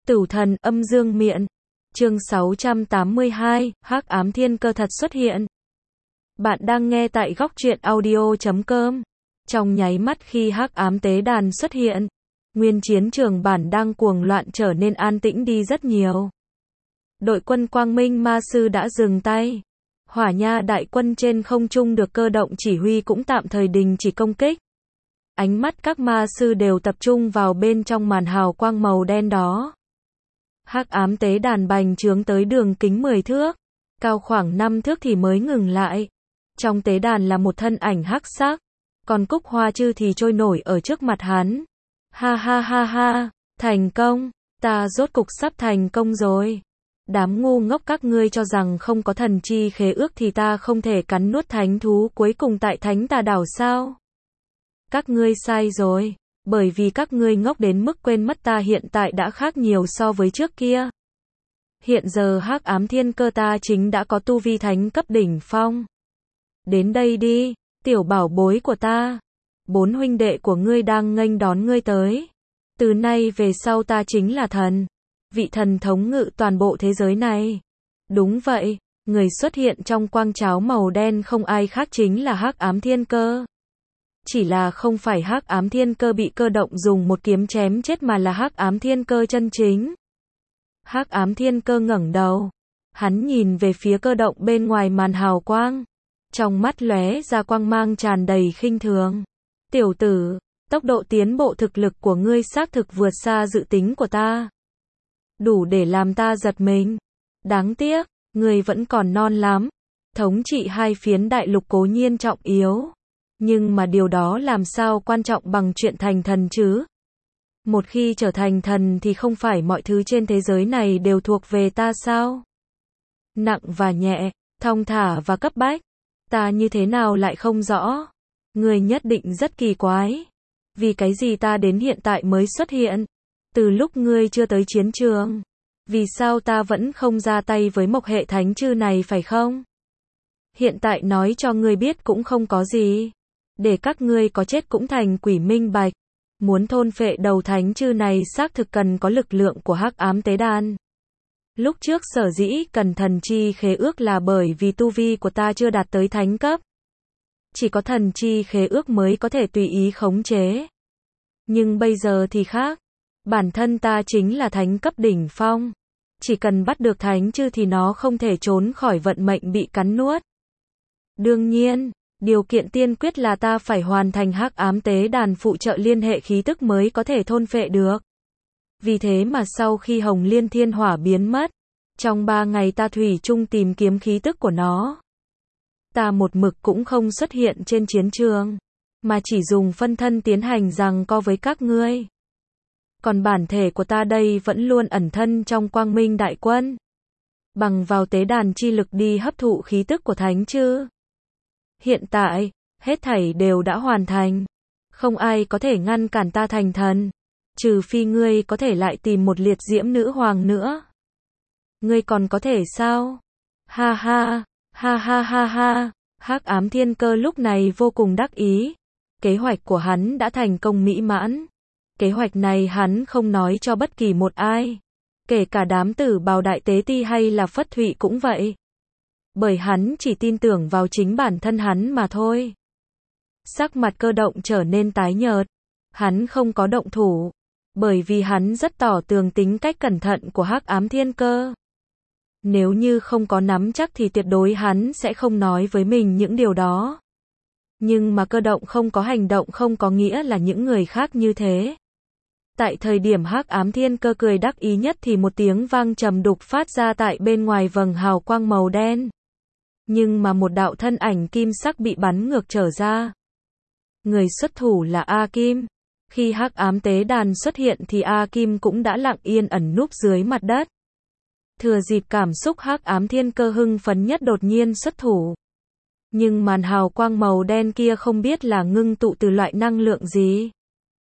Tử thần âm dương miện. Chương 682, Hắc ám thiên cơ thật xuất hiện. Bạn đang nghe tại góc truyện audio.com. Trong nháy mắt khi Hắc ám tế đàn xuất hiện, nguyên chiến trường bản đang cuồng loạn trở nên an tĩnh đi rất nhiều. Đội quân Quang Minh Ma Sư đã dừng tay. Hỏa Nha đại quân trên không trung được cơ động chỉ huy cũng tạm thời đình chỉ công kích. Ánh mắt các ma sư đều tập trung vào bên trong màn hào quang màu đen đó. Hắc ám tế đàn bành trướng tới đường kính 10 thước, cao khoảng 5 thước thì mới ngừng lại. Trong tế đàn là một thân ảnh hắc sắc, còn Cúc Hoa Chư thì trôi nổi ở trước mặt hắn. Ha ha ha ha, thành công, ta rốt cục sắp thành công rồi. Đám ngu ngốc các ngươi cho rằng không có thần chi khế ước thì ta không thể cắn nuốt thánh thú cuối cùng tại Thánh Tà Đảo sao? Các ngươi sai rồi, bởi vì các ngươi ngốc đến mức quên mất ta hiện tại đã khác nhiều so với trước kia. Hiện giờ Hắc ám thiên cơ ta chính đã có tu vi thánh cấp đỉnh phong. Đến đây đi, tiểu bảo bối của ta. 4 huynh đệ của ngươi đang nghênh đón ngươi tới. Từ nay về sau ta chính là thần, vị thần thống ngự toàn bộ thế giới này. Đúng vậy, người xuất hiện trong quang cháo màu đen không ai khác chính là Hắc ám thiên cơ. Chỉ là không phải Hắc ám thiên cơ bị cơ động dùng một kiếm chém chết mà là Hắc ám thiên cơ chân chính. Hắc ám thiên cơ ngẩng đầu, hắn nhìn về phía cơ động bên ngoài màn hào quang, trong mắt lóe ra quang mang tràn đầy khinh thường. Tiểu tử, tốc độ tiến bộ thực lực của ngươi xác thực vượt xa dự tính của ta, đủ để làm ta giật mình. Đáng tiếc, ngươi vẫn còn non lắm. Thống trị hai phiến đại lục cố nhiên trọng yếu, nhưng mà điều đó làm sao quan trọng bằng chuyện thành thần chứ? Một khi trở thành thần thì không phải mọi thứ trên thế giới này đều thuộc về ta sao? Nặng và nhẹ, thong thả và cấp bách, ta như thế nào lại không rõ? Ngươi nhất định rất kỳ quái. Vì cái gì ta đến hiện tại mới xuất hiện? Từ lúc ngươi chưa tới chiến trường, vì sao ta vẫn không ra tay với Mộc Hệ Thánh Chư này phải không? Hiện tại nói cho ngươi biết cũng không có gì. Để các ngươi có chết cũng thành quỷ minh bạch. Muốn thôn phệ đầu thánh chư này xác thực cần có lực lượng của Hắc ám tế đàn. Lúc trước sở dĩ cần thần chi khế ước là bởi vì tu vi của ta chưa đạt tới thánh cấp. Chỉ có thần chi khế ước mới có thể tùy ý khống chế. Nhưng bây giờ thì khác. Bản thân ta chính là thánh cấp đỉnh phong. Chỉ cần bắt được thánh chư thì nó không thể trốn khỏi vận mệnh bị cắn nuốt. Đương nhiên, điều kiện tiên quyết là ta phải hoàn thành Hắc ám tế đàn phụ trợ liên hệ khí tức mới có thể thôn phệ được. Vì thế mà sau khi Hồng Liên Thiên Hỏa biến mất, trong 3 ngày ta thủy chung tìm kiếm khí tức của nó. Ta một mực cũng không xuất hiện trên chiến trường, mà chỉ dùng phân thân tiến hành giằng co với các ngươi. Còn bản thể của ta đây vẫn luôn ẩn thân trong Quang Minh đại quân, bằng vào tế đàn chi lực đi hấp thụ khí tức của thánh chư. Hiện tại, hết thảy đều đã hoàn thành. Không ai có thể ngăn cản ta thành thần, trừ phi ngươi có thể lại tìm một liệt diễm nữ hoàng nữa. Ngươi còn có thể sao? Ha ha, ha ha ha ha. Hắc ám thiên cơ lúc này vô cùng đắc ý. Kế hoạch của hắn đã thành công mỹ mãn. Kế hoạch này hắn không nói cho bất kỳ một ai, kể cả đám tử bào đại tế ti hay là Phất Thụy cũng vậy. Bởi hắn chỉ tin tưởng vào chính bản thân hắn mà thôi. Sắc mặt cơ động trở nên tái nhợt. Hắn không có động thủ, bởi vì hắn rất tỏ tường tính cách cẩn thận của Hắc ám thiên cơ. Nếu như không có nắm chắc thì tuyệt đối hắn sẽ không nói với mình những điều đó. Nhưng mà cơ động không có hành động không có nghĩa là những người khác như thế. Tại thời điểm Hắc ám thiên cơ cười đắc ý nhất thì một tiếng vang trầm đục phát ra tại bên ngoài vầng hào quang màu đen. Nhưng mà một đạo thân ảnh kim sắc bị bắn ngược trở ra. Người xuất thủ là A Kim. Khi Hắc ám tế đàn xuất hiện thì A Kim cũng đã lặng yên ẩn núp dưới mặt đất. Thừa dịp cảm xúc Hắc ám thiên cơ hưng phấn nhất đột nhiên xuất thủ. Nhưng màn hào quang màu đen kia không biết là ngưng tụ từ loại năng lượng gì.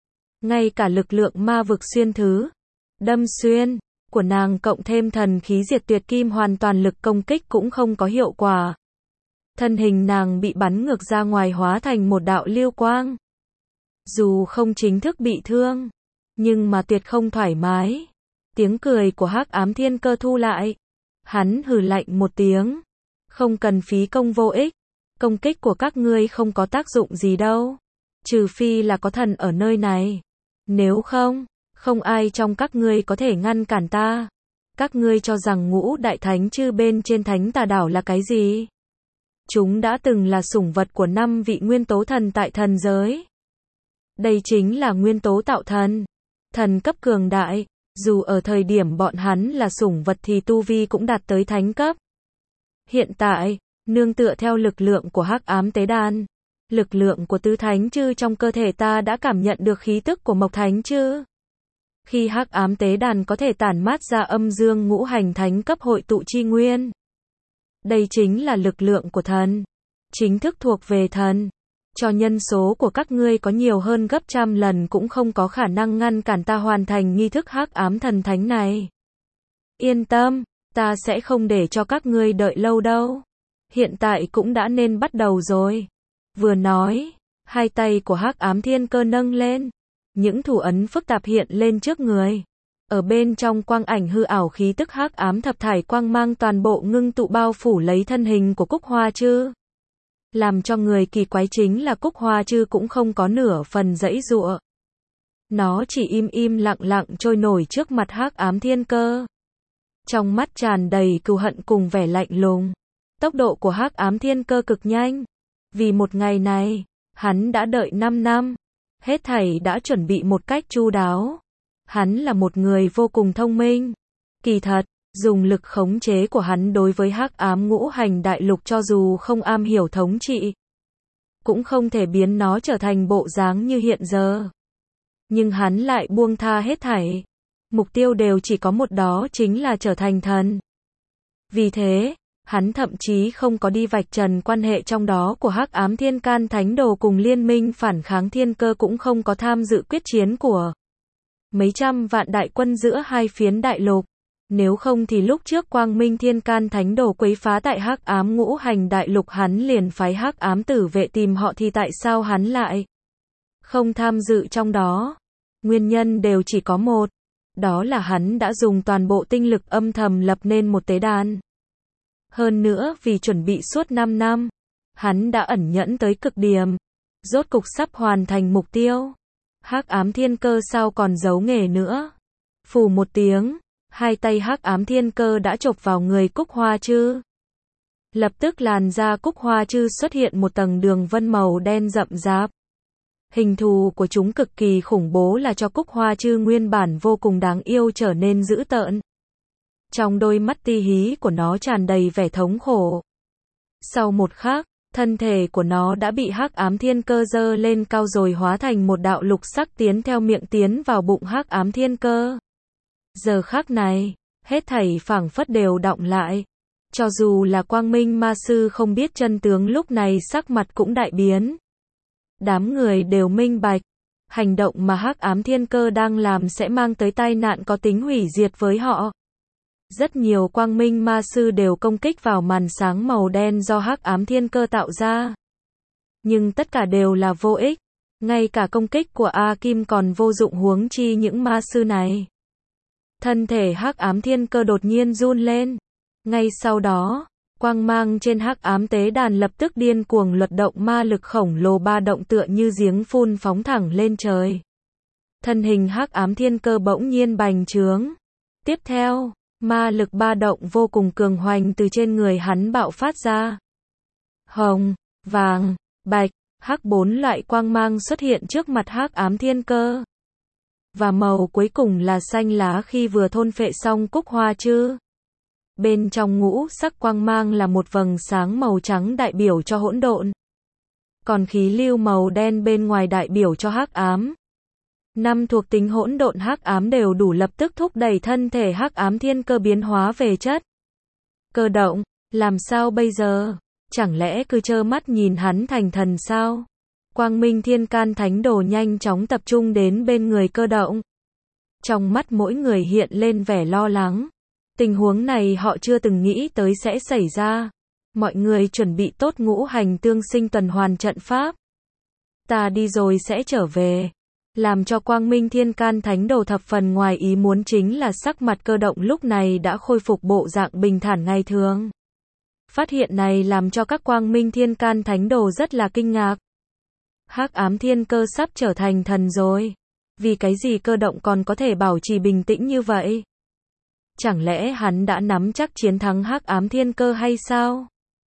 Ngay cả lực lượng ma vực xuyên thứ, đâm xuyên của nàng cộng thêm thần khí diệt tuyệt kim hoàn toàn lực công kích cũng không có hiệu quả. Thân hình nàng bị bắn ngược ra ngoài hóa thành một đạo lưu quang. Dù không chính thức bị thương, nhưng mà tuyệt không thoải mái. Tiếng cười của Hắc Ám Thiên Cơ thu lại. Hắn hừ lạnh một tiếng. Không cần phí công vô ích. Công kích của các ngươi không có tác dụng gì đâu. Trừ phi là có thần ở nơi này. Nếu không, không ai trong các ngươi có thể ngăn cản ta. Các ngươi cho rằng ngũ đại thánh chư bên trên thánh tà đảo là cái gì? Chúng đã từng là sủng vật của 5 vị nguyên tố thần tại thần giới. Đây chính là nguyên tố tạo thần. Thần cấp cường đại. Dù ở thời điểm bọn hắn là sủng vật thì tu vi cũng đạt tới thánh cấp. Hiện tại, nương tựa theo lực lượng của Hắc Ám Tế Đàn, lực lượng của tứ thánh chư trong cơ thể ta đã cảm nhận được khí tức của Mộc Thánh chư. Khi Hắc Ám Tế Đàn có thể tản mát ra âm dương ngũ hành thánh cấp hội tụ chi nguyên. Đây chính là lực lượng của thần. Chính thức thuộc về thần. Cho nhân số của các ngươi có nhiều hơn gấp trăm lần cũng không có khả năng ngăn cản ta hoàn thành nghi thức Hắc Ám Thần Thánh này. Yên tâm, ta sẽ không để cho các ngươi đợi lâu đâu. Hiện tại cũng đã nên bắt đầu rồi. Vừa nói, hai tay của Hắc Ám Thiên Cơ nâng lên. Những thủ ấn phức tạp hiện lên trước người. Ở bên trong quang ảnh hư ảo khí tức Hắc Ám thập thải quang mang toàn bộ ngưng tụ bao phủ lấy thân hình của Cúc Hoa Chư. Làm cho người kỳ quái chính là Cúc Hoa Chư cũng không có nửa phần giãy giụa. Nó chỉ im lặng trôi nổi trước mặt Hắc Ám Thiên Cơ. Trong mắt tràn đầy cừu hận cùng vẻ lạnh lùng. Tốc độ của Hắc Ám Thiên Cơ cực nhanh. Vì một ngày này, hắn đã đợi 5 năm. Hết thảy đã chuẩn bị một cách chu đáo. Hắn là một người vô cùng thông minh. Kỳ thật, dùng lực khống chế của hắn đối với Hắc Ám Ngũ Hành Đại Lục cho dù không am hiểu thống trị, cũng không thể biến nó trở thành bộ dáng như hiện giờ. Nhưng hắn lại buông tha hết thảy. Mục tiêu đều chỉ có một, đó chính là trở thành thần. Vì thế, hắn thậm chí không có đi vạch trần quan hệ trong đó của Hắc Ám Thiên Can Thánh Đồ cùng liên minh phản kháng Thiên Cơ, cũng không có tham dự quyết chiến của mấy trăm vạn đại quân giữa hai phiến đại lục. Nếu không thì lúc trước Quang Minh Thiên Can Thánh Đồ quấy phá tại Hắc Ám Ngũ Hành Đại Lục, hắn liền phái Hắc Ám Tử Vệ tìm họ, thì tại sao hắn lại không tham dự trong đó? Nguyên nhân đều chỉ có một. Đó là hắn đã dùng toàn bộ tinh lực âm thầm lập nên một tế đàn. Hơn nữa vì chuẩn bị suốt 5 năm, hắn đã ẩn nhẫn tới cực điểm. Rốt cục sắp hoàn thành mục tiêu. Hắc Ám Thiên Cơ sao còn giấu nghề nữa. Phù một tiếng, hai tay Hắc Ám Thiên Cơ đã chộp vào người Cúc Hoa Chư. Lập tức làn da Cúc Hoa Chư xuất hiện một tầng đường vân màu đen rậm rạp. Hình thù của chúng cực kỳ khủng bố, là cho Cúc Hoa Chư nguyên bản vô cùng đáng yêu trở nên dữ tợn. Trong đôi mắt ti hí của nó tràn đầy vẻ thống khổ. Sau một khắc, thân thể của nó đã bị Hắc Ám Thiên Cơ giơ lên cao rồi hóa thành một đạo lục sắc tiến theo miệng tiến vào bụng Hắc Ám Thiên Cơ. Giờ khắc này, hết thảy phảng phất đều đọng lại. Cho dù là Quang Minh Ma Sư không biết chân tướng lúc này sắc mặt cũng đại biến. Đám người đều minh bạch, hành động mà Hắc Ám Thiên Cơ đang làm sẽ mang tới tai nạn có tính hủy diệt với họ. Rất nhiều Quang Minh Ma Sư đều công kích vào màn sáng màu đen do Hắc Ám Thiên Cơ tạo ra. Nhưng tất cả đều là vô ích. Ngay cả công kích của A Kim còn vô dụng, huống chi những ma sư này. Thân thể Hắc Ám Thiên Cơ đột nhiên run lên. Ngay sau đó, quang mang trên Hắc Ám Tế Đàn lập tức điên cuồng luật động, ma lực khổng lồ ba động tựa như giếng phun phóng thẳng lên trời. Thân hình Hắc Ám Thiên Cơ bỗng nhiên bành trướng. Tiếp theo, ma lực ba động vô cùng cường hoành từ trên người hắn bạo phát ra. Hồng, vàng, bạch, hắc, 4 loại quang mang xuất hiện trước mặt Hắc Ám Thiên Cơ. Và màu cuối cùng là xanh lá khi vừa thôn phệ xong Cúc Hoa Chư. Bên trong ngũ sắc quang mang là một vầng sáng màu trắng đại biểu cho hỗn độn. Còn khí lưu màu đen bên ngoài đại biểu cho hắc ám. 5 thuộc tính hỗn độn hắc ám đều đủ lập tức thúc đẩy thân thể Hắc Ám Thiên Cơ biến hóa về chất. Cơ động, làm sao bây giờ? Chẳng lẽ cứ trơ mắt nhìn hắn thành thần sao? Quang Minh Thiên Can Thánh Đồ nhanh chóng tập trung đến bên người Cơ động. Trong mắt mỗi người hiện lên vẻ lo lắng. Tình huống này họ chưa từng nghĩ tới sẽ xảy ra. Mọi người chuẩn bị tốt ngũ hành tương sinh tuần hoàn trận pháp. Ta đi rồi sẽ trở về. Làm cho Quang Minh Thiên Can Thánh Đồ thập phần ngoài ý muốn chính là sắc mặt Cơ Động lúc này đã khôi phục bộ dạng bình thản ngày thường. Phát hiện này làm cho các Quang Minh Thiên Can Thánh Đồ rất là kinh ngạc. Hắc Ám Thiên Cơ sắp trở thành thần rồi. Vì cái gì Cơ Động còn có thể bảo trì bình tĩnh như vậy? Chẳng lẽ hắn đã nắm chắc chiến thắng Hắc Ám Thiên Cơ hay sao?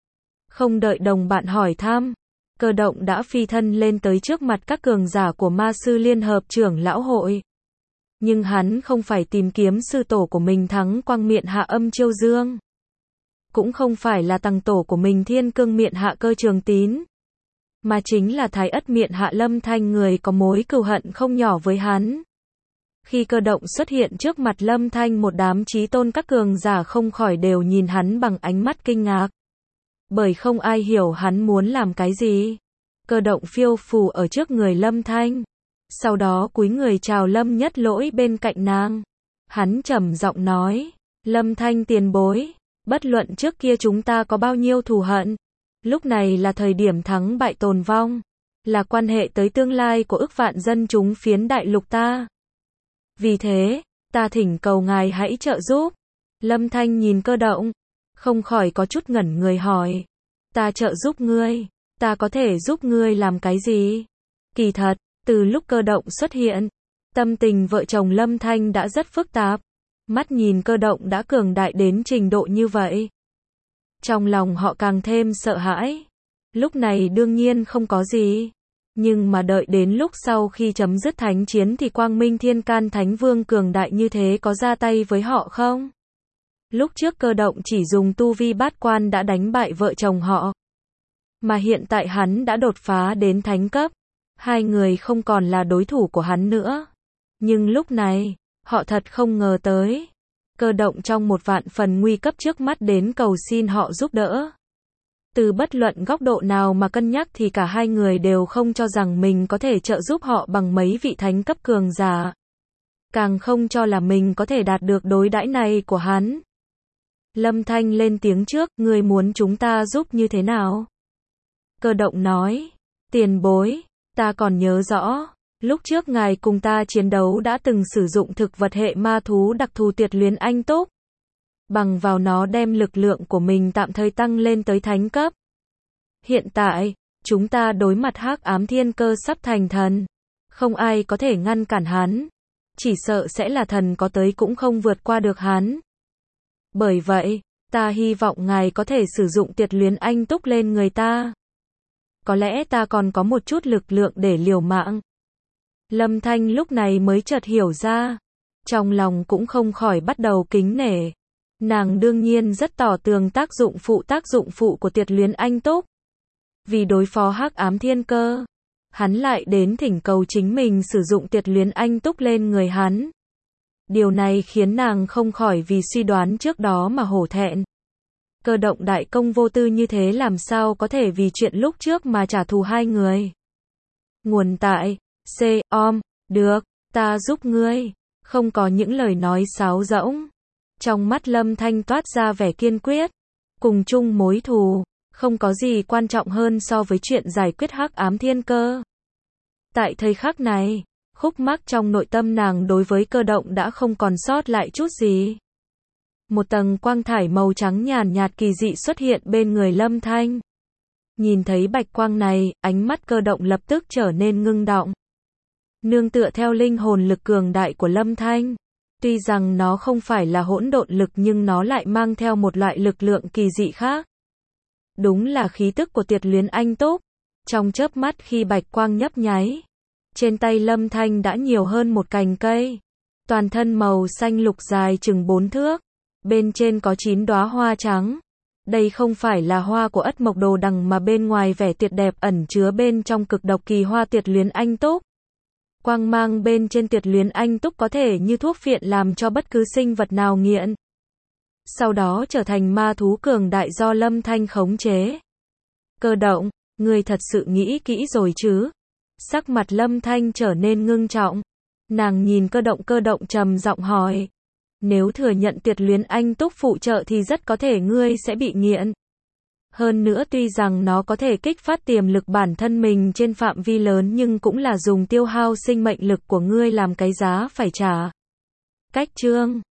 Không đợi đồng bạn hỏi thăm, Cơ Động đã phi thân lên tới trước mặt các cường giả của Ma Sư Liên Hợp Trưởng Lão Hội. Nhưng hắn không phải tìm kiếm sư tổ của mình Thắng Quang Miện Hạ Âm Chiêu Dương. Cũng không phải là tăng tổ của mình Thiên Cương Miện Hạ Cơ Trường Tín. Mà chính là Thái Ất Miện Hạ Lâm Thanh, người có mối cừu hận không nhỏ với hắn. Khi Cơ Động xuất hiện trước mặt Lâm Thanh, một đám chí tôn các cường giả không khỏi đều nhìn hắn bằng ánh mắt kinh ngạc. Bởi không ai hiểu hắn muốn làm cái gì. Cơ Động phiêu phù ở trước người Lâm Thanh. Sau đó cúi người chào Lâm Nhất Lỗi bên cạnh nàng. Hắn trầm giọng nói, Lâm Thanh tiền bối, bất luận trước kia chúng ta có bao nhiêu thù hận, lúc này là thời điểm thắng bại tồn vong, là quan hệ tới tương lai của ức vạn dân chúng phiến đại lục ta. Vì thế, ta thỉnh cầu ngài hãy trợ giúp. Lâm Thanh nhìn Cơ Động, không khỏi có chút ngẩn người hỏi, ta trợ giúp ngươi, ta có thể giúp ngươi làm cái gì? Kỳ thật, từ lúc Cơ Động xuất hiện, tâm tình vợ chồng Lâm Thanh đã rất phức tạp. Mắt nhìn Cơ Động đã cường đại đến trình độ như vậy, trong lòng họ càng thêm sợ hãi. Lúc này đương nhiên không có gì. Nhưng mà đợi đến lúc sau khi chấm dứt thánh chiến thì Quang Minh Thiên Can Thánh Vương cường đại như thế có ra tay với họ không? Lúc trước Cơ Động chỉ dùng tu vi bát quan đã đánh bại vợ chồng họ. Mà hiện tại hắn đã đột phá đến thánh cấp. Hai người không còn là đối thủ của hắn nữa. Nhưng lúc này, họ thật không ngờ tới. Cơ Động trong một vạn phần nguy cấp trước mắt đến cầu xin họ giúp đỡ. Từ bất luận góc độ nào mà cân nhắc thì cả hai người đều không cho rằng mình có thể trợ giúp họ bằng mấy vị thánh cấp cường giả. Càng không cho là mình có thể đạt được đối đãi này của hắn. Lâm Thanh lên tiếng trước, ngươi muốn chúng ta giúp như thế nào? Cơ Động nói, tiền bối, ta còn nhớ rõ, lúc trước ngài cùng ta chiến đấu đã từng sử dụng thực vật hệ ma thú đặc thù Tuyệt Luyến Anh Túc. Bằng vào nó đem lực lượng của mình tạm thời tăng lên tới thánh cấp. Hiện tại, chúng ta đối mặt Hắc Ám Thiên Cơ sắp thành thần. Không ai có thể ngăn cản hắn. Chỉ sợ sẽ là thần có tới cũng không vượt qua được hắn. Bởi vậy, ta hy vọng ngài có thể sử dụng Tuyệt Luyến Anh Túc lên người ta. Có lẽ ta còn có một chút lực lượng để liều mạng. Lâm Thanh lúc này mới chợt hiểu ra. Trong lòng cũng không khỏi bắt đầu kính nể. Nàng đương nhiên rất tỏ tường tác dụng phụ của Tuyệt Luyến Anh Túc. Vì đối phó Hắc Ám Thiên Cơ, hắn lại đến thỉnh cầu chính mình sử dụng Tuyệt Luyến Anh Túc lên người hắn. Điều này khiến nàng không khỏi vì suy đoán trước đó mà hổ thẹn. Cơ Động đại công vô tư như thế làm sao có thể vì chuyện lúc trước mà trả thù hai người. Nguồn tại C.om, được, ta giúp ngươi. Không có những lời nói sáo rỗng. Trong mắt Lâm Thanh toát ra vẻ kiên quyết. Cùng chung mối thù, không có gì quan trọng hơn so với chuyện giải quyết Hắc Ám Thiên Cơ. Tại thời khắc này, khúc mắc trong nội tâm nàng đối với Cơ Động đã không còn sót lại chút gì. Một tầng quang thải màu trắng nhàn nhạt kỳ dị xuất hiện bên người Lâm Thanh. Nhìn thấy bạch quang này, ánh mắt Cơ Động lập tức trở nên ngưng động. Nương tựa theo linh hồn lực cường đại của Lâm Thanh. Tuy rằng nó không phải là hỗn độn lực nhưng nó lại mang theo một loại lực lượng kỳ dị khác. Đúng là khí tức của Tuyệt Luyến Anh Túc. Trong chớp mắt khi bạch quang nhấp nháy, trên tay Lâm Thanh đã nhiều hơn một cành cây. Toàn thân màu xanh lục dài chừng 4 thước. Bên trên có 9 đóa hoa trắng. Đây không phải là hoa của Ất Mộc Đồ Đằng mà bên ngoài vẻ tuyệt đẹp ẩn chứa bên trong cực độc kỳ hoa Tuyệt Luyến Anh Túc. Quang mang bên trên Tuyệt Luyến Anh Túc có thể như thuốc phiện làm cho bất cứ sinh vật nào nghiện. Sau đó trở thành ma thú cường đại do Lâm Thanh khống chế. Cơ Động, ngươi thật sự nghĩ kỹ rồi chứ? Sắc mặt Lâm Thanh trở nên ngưng trọng. Nàng nhìn Cơ Động trầm giọng hỏi. Nếu thừa nhận Tuyệt Luyến Anh Túc phụ trợ thì rất có thể ngươi sẽ bị nghiện. Hơn nữa tuy rằng nó có thể kích phát tiềm lực bản thân mình trên phạm vi lớn nhưng cũng là dùng tiêu hao sinh mệnh lực của ngươi làm cái giá phải trả. Cách chương